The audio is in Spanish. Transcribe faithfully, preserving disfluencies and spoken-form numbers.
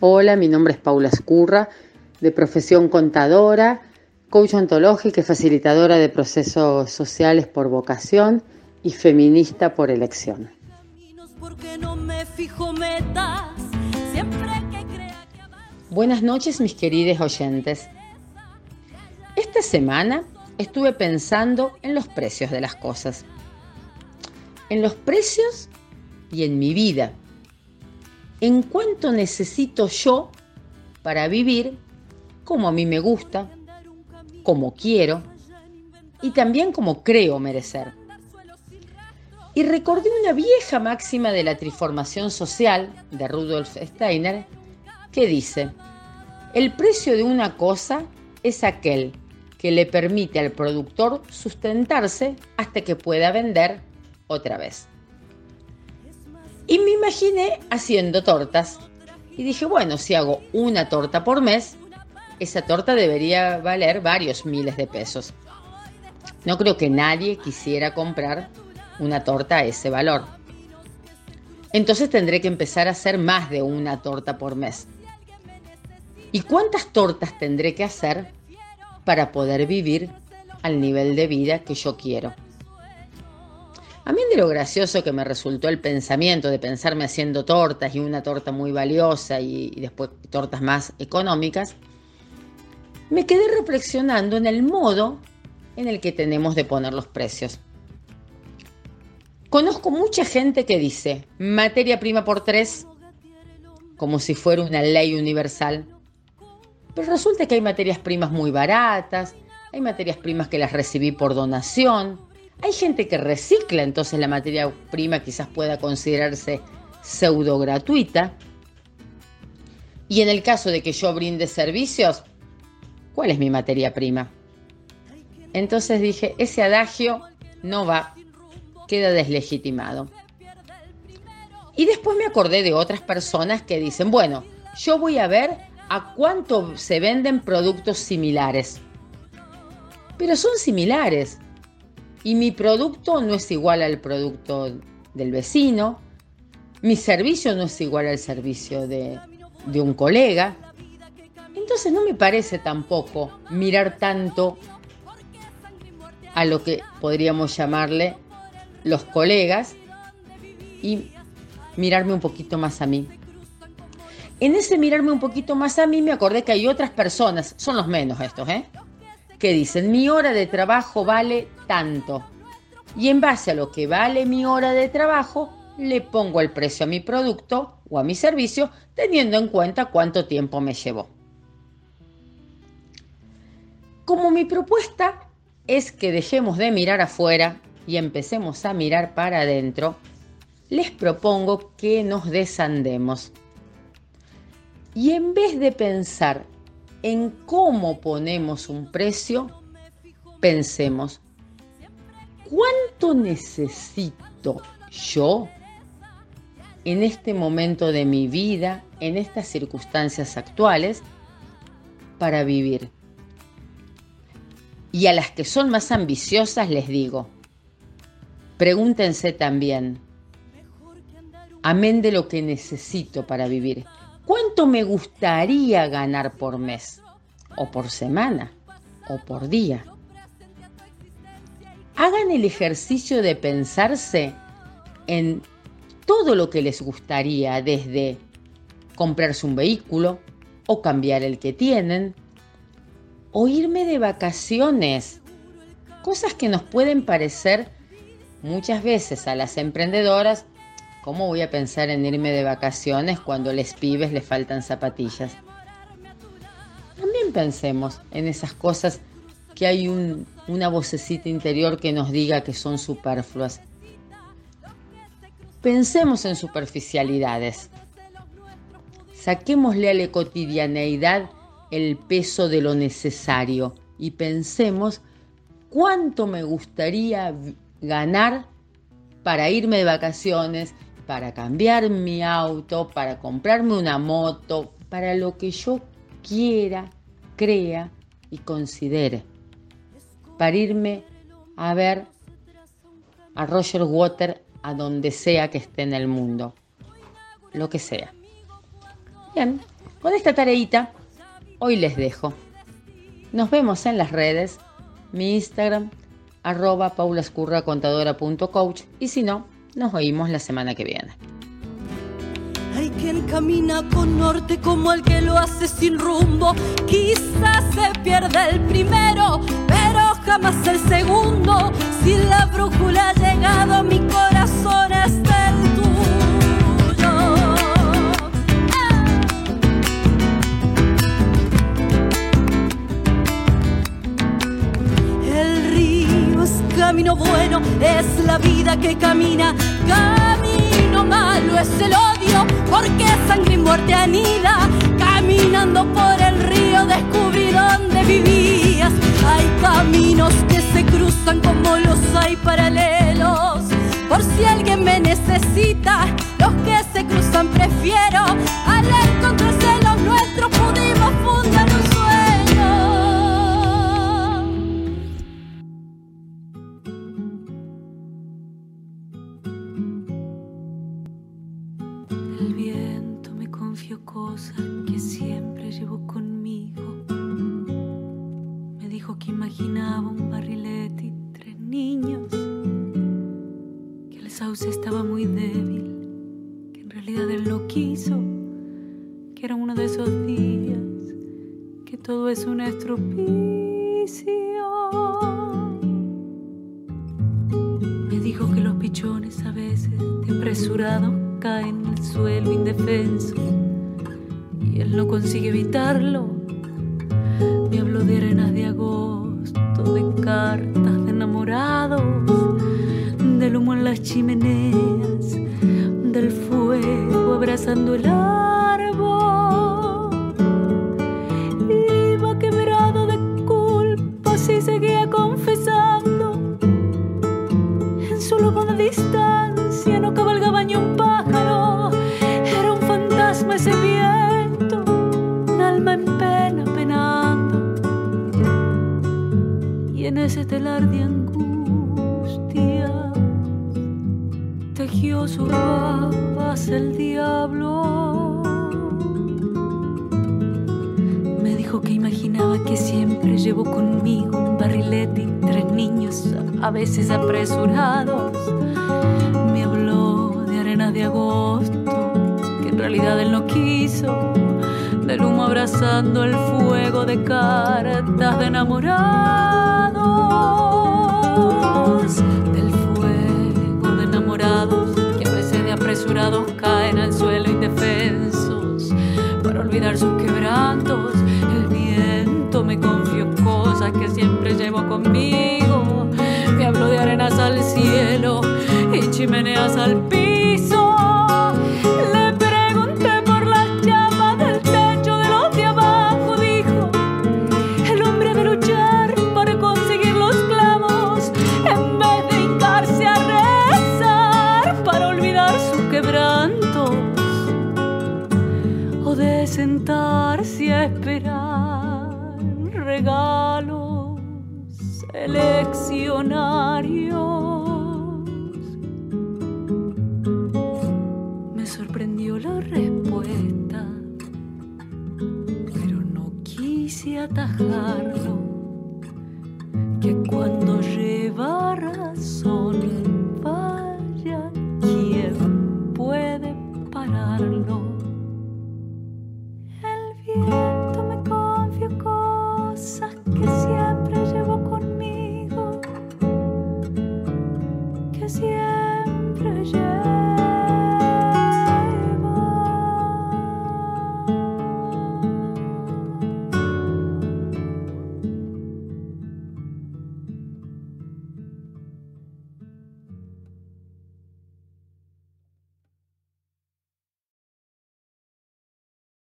Hola, mi nombre es Paula Escurra, de profesión contadora, coach ontológica y facilitadora de procesos sociales por vocación y feminista por elección. Buenas noches, mis queridos oyentes. Esta semana estuve pensando en los precios de las cosas, en los precios y en mi vida. En cuánto necesito yo para vivir como a mí me gusta, como quiero y también como creo merecer. Y recordé una vieja máxima de la triformación social de Rudolf Steiner que dice: el precio de una cosa es aquel que le permite al productor sustentarse hasta que pueda vender otra vez. Y me imaginé haciendo tortas. Y dije, bueno, si hago una torta por mes, esa torta debería valer varios miles de pesos. No creo que nadie quisiera comprar una torta a ese valor. Entonces tendré que empezar a hacer más de una torta por mes. ¿Y cuántas tortas tendré que hacer para poder vivir al nivel de vida que yo quiero? A mí de lo gracioso que me resultó el pensamiento de pensarme haciendo tortas y una torta muy valiosa y, y después tortas más económicas, me quedé reflexionando en el modo en el que tenemos de poner los precios. Conozco mucha gente que dice materia prima por tres, como si fuera una ley universal. Pero resulta que hay materias primas muy baratas, hay materias primas que las recibí por donación. Hay gente que recicla, entonces la materia prima quizás pueda considerarse pseudo gratuita. Y en el caso de que yo brinde servicios, ¿cuál es mi materia prima? Entonces dije, ese adagio no va, queda deslegitimado. Y después me acordé de otras personas que dicen, bueno, yo voy a ver a cuánto se venden productos similares. Pero son similares. Y mi producto no es igual al producto del vecino, mi servicio no es igual al servicio de, de un colega. Entonces no me parece tampoco mirar tanto a lo que podríamos llamarle los colegas y mirarme un poquito más a mí. En ese mirarme un poquito más a mí me acordé que hay otras personas, son los menos estos, ¿eh? que dicen, mi hora de trabajo vale tanto. Y en base a lo que vale mi hora de trabajo, le pongo el precio a mi producto o a mi servicio, teniendo en cuenta cuánto tiempo me llevó. Como mi propuesta es que dejemos de mirar afuera y empecemos a mirar para adentro, les propongo que nos desandemos. Y en vez de pensar en cómo ponemos un precio, pensemos, ¿cuánto necesito yo en este momento de mi vida, en estas circunstancias actuales, para vivir? Y a las que son más ambiciosas les digo, pregúntense también, amén de lo que necesito para vivir, ¿cuánto me gustaría ganar por mes, o por semana, o por día? Hagan el ejercicio de pensarse en todo lo que les gustaría, desde comprarse un vehículo, o cambiar el que tienen, o irme de vacaciones. Cosas que nos pueden parecer muchas veces a las emprendedoras, ¿cómo voy a pensar en irme de vacaciones cuando a los pibes les faltan zapatillas? También pensemos en esas cosas que hay un, una vocecita interior que nos diga que son superfluas. Pensemos en superficialidades. Saquémosle a la cotidianeidad el peso de lo necesario y pensemos cuánto me gustaría ganar para irme de vacaciones, para cambiar mi auto, para comprarme una moto, para lo que yo quiera, crea y considere. Para irme a ver a Roger Waters a donde sea que esté en el mundo. Lo que sea. Bien, Con esta tareita, hoy les dejo. Nos vemos en las redes, mi Instagram, arroba paulascurracontadora.coach, y si no, nos oímos la semana que viene. Hay quien camina con norte como el que lo hace sin rumbo. Quizás se pierde el primero, pero jamás el segundo. Si la brújula ha llegado, mi corazón es el tuyo. ¡Ah! El río es camino bueno, es la vida que camina. Camino malo es el odio, porque sangre y muerte anida. Caminando por el río descubrí dónde vivías. Hay caminos que se cruzan como los hay paralelos. Por si alguien me necesita, los que se cruzan prefiero. Al encontrarse los nuestros pudimos fundar un sueño. El viento me confió cosas que siempre llevo conmigo. Me dijo que imaginaba un barrilete y tres niños, que el sauce estaba muy débil, que en realidad él no quiso, que era uno de esos días, que todo es un estropicio. Me dijo que los pichones a veces de apresurado caen en el suelo indefenso y él no consigue evitarlo. Me habló de arenas de agosto, de cartas de enamorados, del humo en las chimeneas, del fuego abrazando el árbol. Iba quebrado de culpas y seguía confesando. En su lobo de distancia no cabalgaba ni un pájaro. Era un fantasma ese viento, un alma en pena penando. Y en ese telar de angustia tejió sus babas el diablo. Me dijo que imaginaba que siempre llevo conmigo un barrilete y tres niños, a veces apresurados. Me habló de arenas de agosto, que en realidad él no quiso, del humo abrazando el fuego de cartas de enamorados, del fuego de enamorados que a veces de apresurados caen al suelo indefensos para olvidar sus quebrantos. El viento me confió cosas que siempre llevo conmigo. Me habló de arenas al cielo y chimeneas al piso. Le pregunté por las llamas del techo de los de abajo. Dijo, el hombre debe luchar para conseguir los clavos en vez de hincarse a rezar para olvidar sus quebrantos, o de sentarse a esperar regalos eleccionarios. Me sorprendió la respuesta, pero no quise atajarlo, que cuando lleva razón